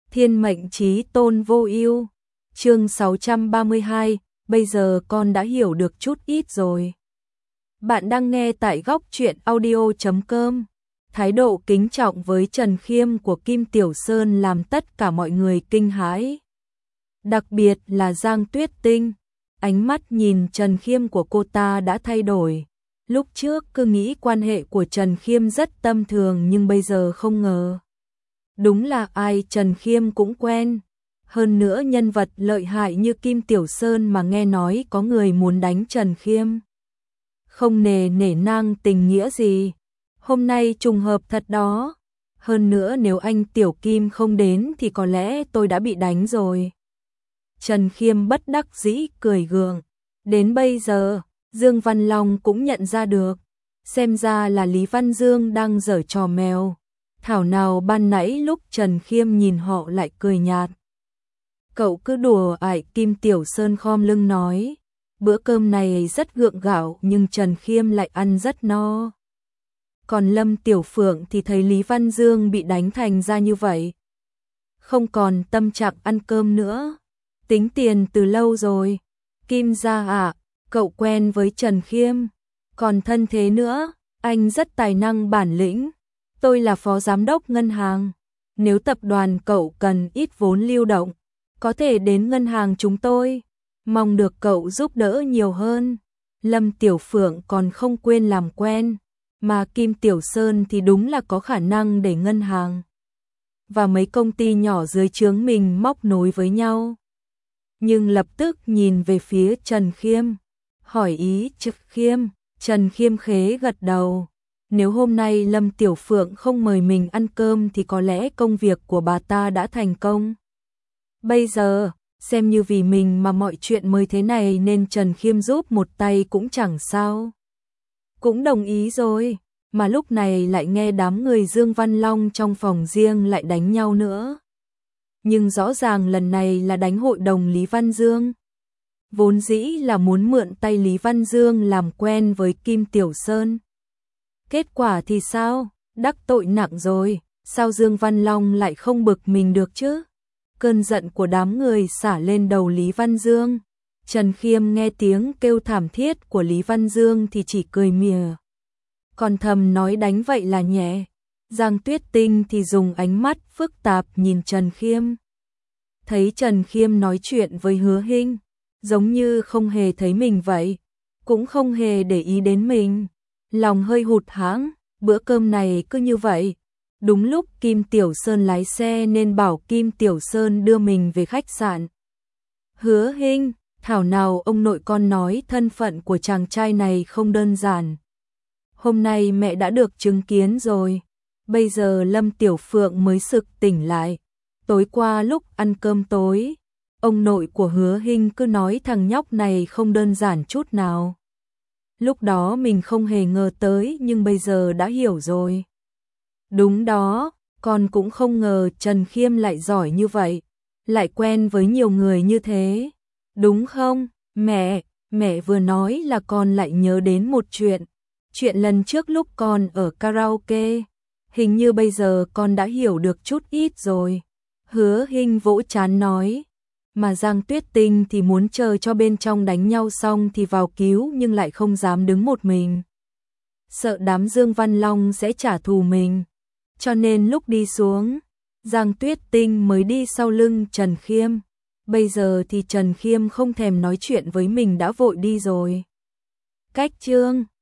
Thiên mệnh chí tôn vô ưu. Chương 632, bây giờ con đã hiểu được chút ít rồi. Bạn đang nghe tại góc truyện audio.com. Thái độ kính trọng với Trần Khiêm của Kim Tiểu Sơn làm tất cả mọi người kinh hãi. Đặc biệt là Giang Tuyết Tinh, ánh mắt nhìn Trần Khiêm của cô ta đã thay đổi. Lúc trước cứ nghĩ quan hệ của Trần Khiêm rất tâm thường nhưng bây giờ không ngờ. Đúng là ai Trần Khiêm cũng quen. Hơn nữa nhân vật lợi hại như Kim Tiểu Sơn mà nghe nói có người muốn đánh Trần Khiêm. Không nể nang tình nghĩa gì. Hôm nay trùng hợp thật đó. Hơn nữa nếu anh Tiểu Kim không đến thì có lẽ tôi đã bị đánh rồi. Trần Khiêm bất đắc dĩ cười gượng. Đến bây giờ, Dương Văn Long cũng nhận ra được. Xem ra là Lý Văn Dương đang giở trò mèo. Thảo nào ban nãy lúc Trần Khiêm nhìn họ lại cười nhạt. Cậu cứ đùa ải, Kim Tiểu Sơn khom lưng nói. Bữa cơm này rất gượng gạo nhưng Trần Khiêm lại ăn rất no. Còn Lâm Tiểu Phượng thì thấy Lý Văn Dương bị đánh thành ra như vậy. Không còn tâm trạng ăn cơm nữa. Tính tiền từ lâu rồi. Kim gia ạ, cậu quen với Trần Khiêm. Còn thân thế nữa, anh rất tài năng bản lĩnh. Tôi là phó giám đốc ngân hàng. Nếu tập đoàn cậu cần ít vốn lưu động, có thể đến ngân hàng chúng tôi. Mong được cậu giúp đỡ nhiều hơn. Lâm Tiểu Phượng còn không quên làm quen. Mà Kim Tiểu Sơn thì đúng là có khả năng để ngân hàng và mấy công ty nhỏ dưới trướng mình móc nối với nhau. Nhưng lập tức nhìn về phía Trần Khiêm. Hỏi ý Trực Khiêm. Trần Khiêm khế gật đầu. Nếu hôm nay Lâm Tiểu Phượng không mời mình ăn cơm thì có lẽ công việc của bà ta đã thành công. Bây giờ, xem như vì mình mà mọi chuyện mới thế này nên Trần Khiêm giúp một tay cũng chẳng sao. Cũng đồng ý rồi, mà lúc này lại nghe đám người Dương Văn Long trong phòng riêng lại đánh nhau nữa. Nhưng rõ ràng lần này là đánh hội đồng Lý Văn Dương. Vốn dĩ là muốn mượn tay Lý Văn Dương làm quen với Kim Tiểu Sơn. Kết quả thì sao? Đắc tội nặng rồi, sao Dương Văn Long lại không bực mình được chứ? Cơn giận của đám người xả lên đầu Lý Văn Dương. Trần Khiêm nghe tiếng kêu thảm thiết của Lý Văn Dương thì chỉ cười mỉa. Còn thầm nói đánh vậy là nhẹ. Giang Tuyết Tinh thì dùng ánh mắt phức tạp nhìn Trần Khiêm. Thấy Trần Khiêm nói chuyện với Hứa Hinh, giống như không hề thấy mình vậy, cũng không hề để ý đến mình. Lòng hơi hụt hẫng, bữa cơm này cứ như vậy. Đúng lúc Kim Tiểu Sơn lái xe nên bảo Kim Tiểu Sơn đưa mình về khách sạn. Hứa Hinh, thảo nào ông nội con nói thân phận của chàng trai này không đơn giản. Hôm nay mẹ đã được chứng kiến rồi. Bây giờ Lâm Tiểu Phượng mới sực tỉnh lại. Tối qua lúc ăn cơm tối, ông nội của Hứa Hinh cứ nói thằng nhóc này không đơn giản chút nào. Lúc đó mình không hề ngờ tới nhưng bây giờ đã hiểu rồi. Đúng đó, con cũng không ngờ Trần Khiêm lại giỏi như vậy, lại quen với nhiều người như thế. Đúng không, mẹ vừa nói là con lại nhớ đến một chuyện. Chuyện lần trước lúc con ở karaoke, hình như bây giờ con đã hiểu được chút ít rồi. Hứa Hinh vỗ trán nói. Mà Giang Tuyết Tinh thì muốn chờ cho bên trong đánh nhau xong thì vào cứu nhưng lại không dám đứng một mình. Sợ đám Dương Văn Long sẽ trả thù mình. Cho nên lúc đi xuống, Giang Tuyết Tinh mới đi sau lưng Trần Khiêm. Bây giờ thì Trần Khiêm không thèm nói chuyện với mình đã vội đi rồi. Cách chương